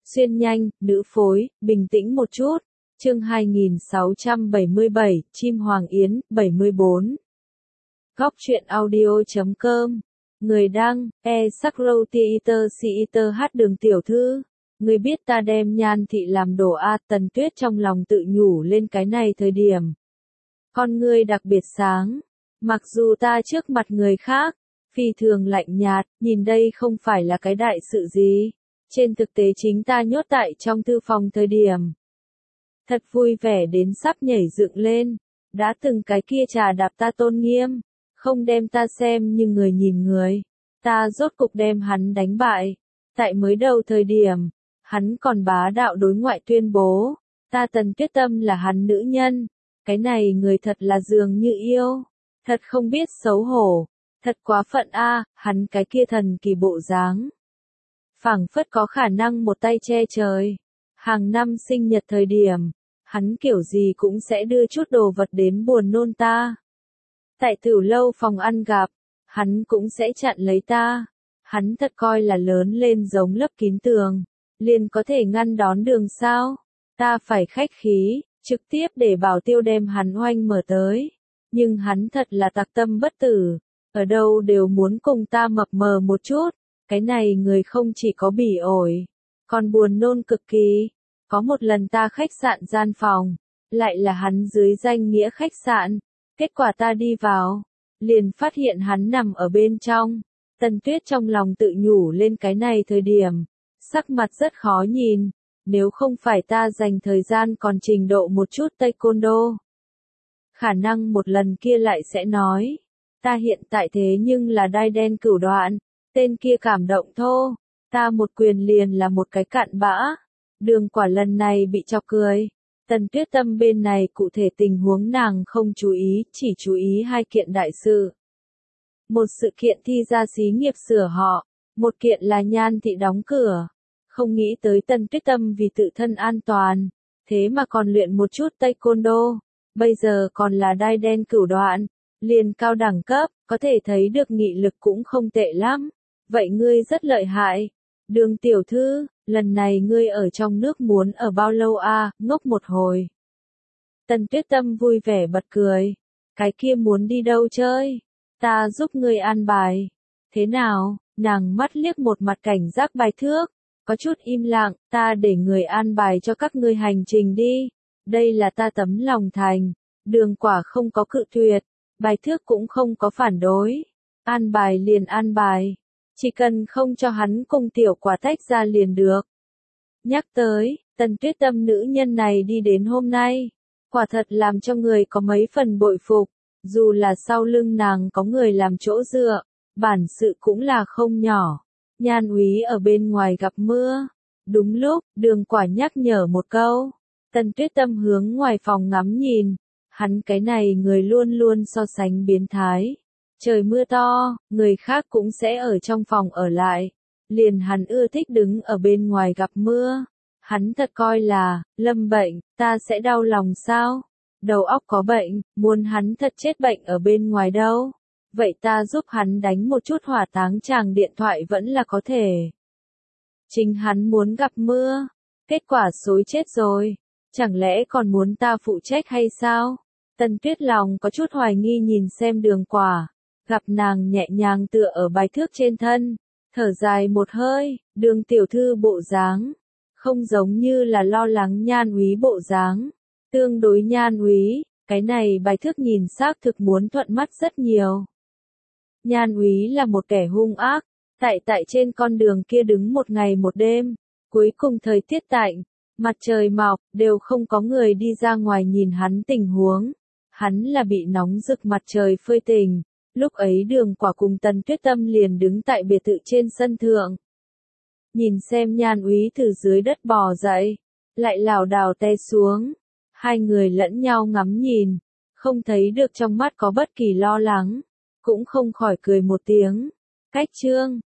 Xuyên nhanh, nữ phối, bình tĩnh một chút. Chương 2677, Chim Hoàng Yến, 74. Góc truyện audio.com. Người đăng, Sakrotiiter Đường tiểu thư. Người biết ta đem Nhan thị làm đồ a. Tần Tuyết trong lòng tự nhủ lên cái này thời điểm. Con ngươi đặc biệt sáng. Mặc dù ta trước mặt người khác, phi thường lạnh nhạt, nhìn đây không phải là cái đại sự gì. Trên thực tế chính ta nhốt tại trong thư phòng thời điểm. Thật vui vẻ đến sắp nhảy dựng lên, đã từng cái kia trà đạp ta tôn nghiêm, không đem ta xem như người nhìn người. Ta rốt cục đem hắn đánh bại. Tại mới đầu thời điểm, hắn còn bá đạo đối ngoại tuyên bố, ta Tần Tuyết Tâm là hắn nữ nhân. Cái này người thật là dường như yêu, thật không biết xấu hổ, thật quá phận a. Hắn cái kia thần kỳ bộ dáng. Phảng phất có khả năng một tay che trời. Hàng năm sinh nhật thời điểm, hắn kiểu gì cũng sẽ đưa chút đồ vật đến buồn nôn ta. Tại tiểu lâu phòng ăn gặp, hắn cũng sẽ chặn lấy ta. Hắn thật coi là lớn lên giống lấp kín tường, liền có thể ngăn đón đường sao. Ta phải khách khí, trực tiếp để bảo tiêu đem hắn oanh mở tới. Nhưng hắn thật là tặc tâm bất tử, ở đâu đều muốn cùng ta mập mờ một chút. Cái này người không chỉ có bỉ ổi, còn buồn nôn cực kỳ. Có một lần ta khách sạn gian phòng, lại là hắn dưới danh nghĩa khách sạn. Kết quả ta đi vào, liền phát hiện hắn nằm ở bên trong. Tần Tuyết trong lòng tự nhủ lên cái này thời điểm, sắc mặt rất khó nhìn. Nếu không phải ta dành thời gian còn trình độ một chút taekwondo, khả năng một lần kia lại sẽ nói, ta hiện tại thế nhưng là đai đen cửu đoạn. Tên kia cảm động thô, ta một quyền liền là một cái cặn bã. Đường Quả lần này bị chọc cười. Tần Tuyết Tâm bên này cụ thể tình huống nàng không chú ý, chỉ chú ý hai kiện đại sự. Một sự kiện thi ra xí nghiệp sửa họ, một kiện là Nhan thị đóng cửa. Không nghĩ tới Tần Tuyết Tâm vì tự thân an toàn, thế mà còn luyện một chút taekwondo, bây giờ còn là đai đen cửu đoạn, liền cao đẳng cấp, có thể thấy được nghị lực cũng không tệ lắm. Vậy ngươi rất lợi hại. Đường tiểu thư, lần này ngươi ở trong nước muốn ở bao lâu a? Ngốc một hồi. Tần Tuyết Tâm vui vẻ bật cười. Cái kia muốn đi đâu chơi? Ta giúp ngươi an bài. Thế nào? Nàng mắt liếc một mặt cảnh giác bài thước. Có chút im lặng, ta để người an bài cho các ngươi hành trình đi. Đây là ta tấm lòng thành. Đường Quả không có cự tuyệt. Bài thước cũng không có phản đối. An bài liền an bài. Chỉ cần không cho hắn cùng Tiểu Quả tách ra liền được. Nhắc tới, Tần Tuyết Tâm nữ nhân này đi đến hôm nay, quả thật làm cho người có mấy phần bội phục. Dù là sau lưng nàng có người làm chỗ dựa, bản sự cũng là không nhỏ. Nhan úy ở bên ngoài gặp mưa. Đúng lúc, Đường Quả nhắc nhở một câu. Tần Tuyết Tâm hướng ngoài phòng ngắm nhìn. Hắn cái này người luôn luôn so sánh biến thái. Trời mưa to, người khác cũng sẽ ở trong phòng ở lại. Liền hắn ưa thích đứng ở bên ngoài gặp mưa. Hắn thật coi là, lâm bệnh, ta sẽ đau lòng sao? Đầu óc có bệnh, muốn hắn thật chết bệnh ở bên ngoài đâu. Vậy ta giúp hắn đánh một chút hỏa táng chàng điện thoại vẫn là có thể. Chính hắn muốn gặp mưa. Kết quả xối chết rồi. Chẳng lẽ còn muốn ta phụ trách hay sao? Tần Tuyết lòng có chút hoài nghi nhìn xem Đường Quả. Gặp nàng nhẹ nhàng tựa ở bài thước trên thân, thở dài một hơi. Đường tiểu thư bộ dáng, không giống như là lo lắng Nhan úy bộ dáng. Tương đối Nhan úy, cái này bài thước nhìn xác thực muốn thuận mắt rất nhiều. Nhan úy là một kẻ hung ác, tại trên con đường kia đứng một ngày một đêm, cuối cùng thời tiết tạnh, mặt trời mọc, đều không có người đi ra ngoài nhìn hắn tình huống. Hắn là bị nóng rực mặt trời phơi tình. Lúc ấy Đường Quả cùng Tần Tuyết Tâm liền đứng tại biệt thự trên sân thượng. Nhìn xem Nhan úy từ dưới đất bò dậy, lại lảo đảo té xuống. Hai người lẫn nhau ngắm nhìn, không thấy được trong mắt có bất kỳ lo lắng, cũng không khỏi cười một tiếng. Cách chương,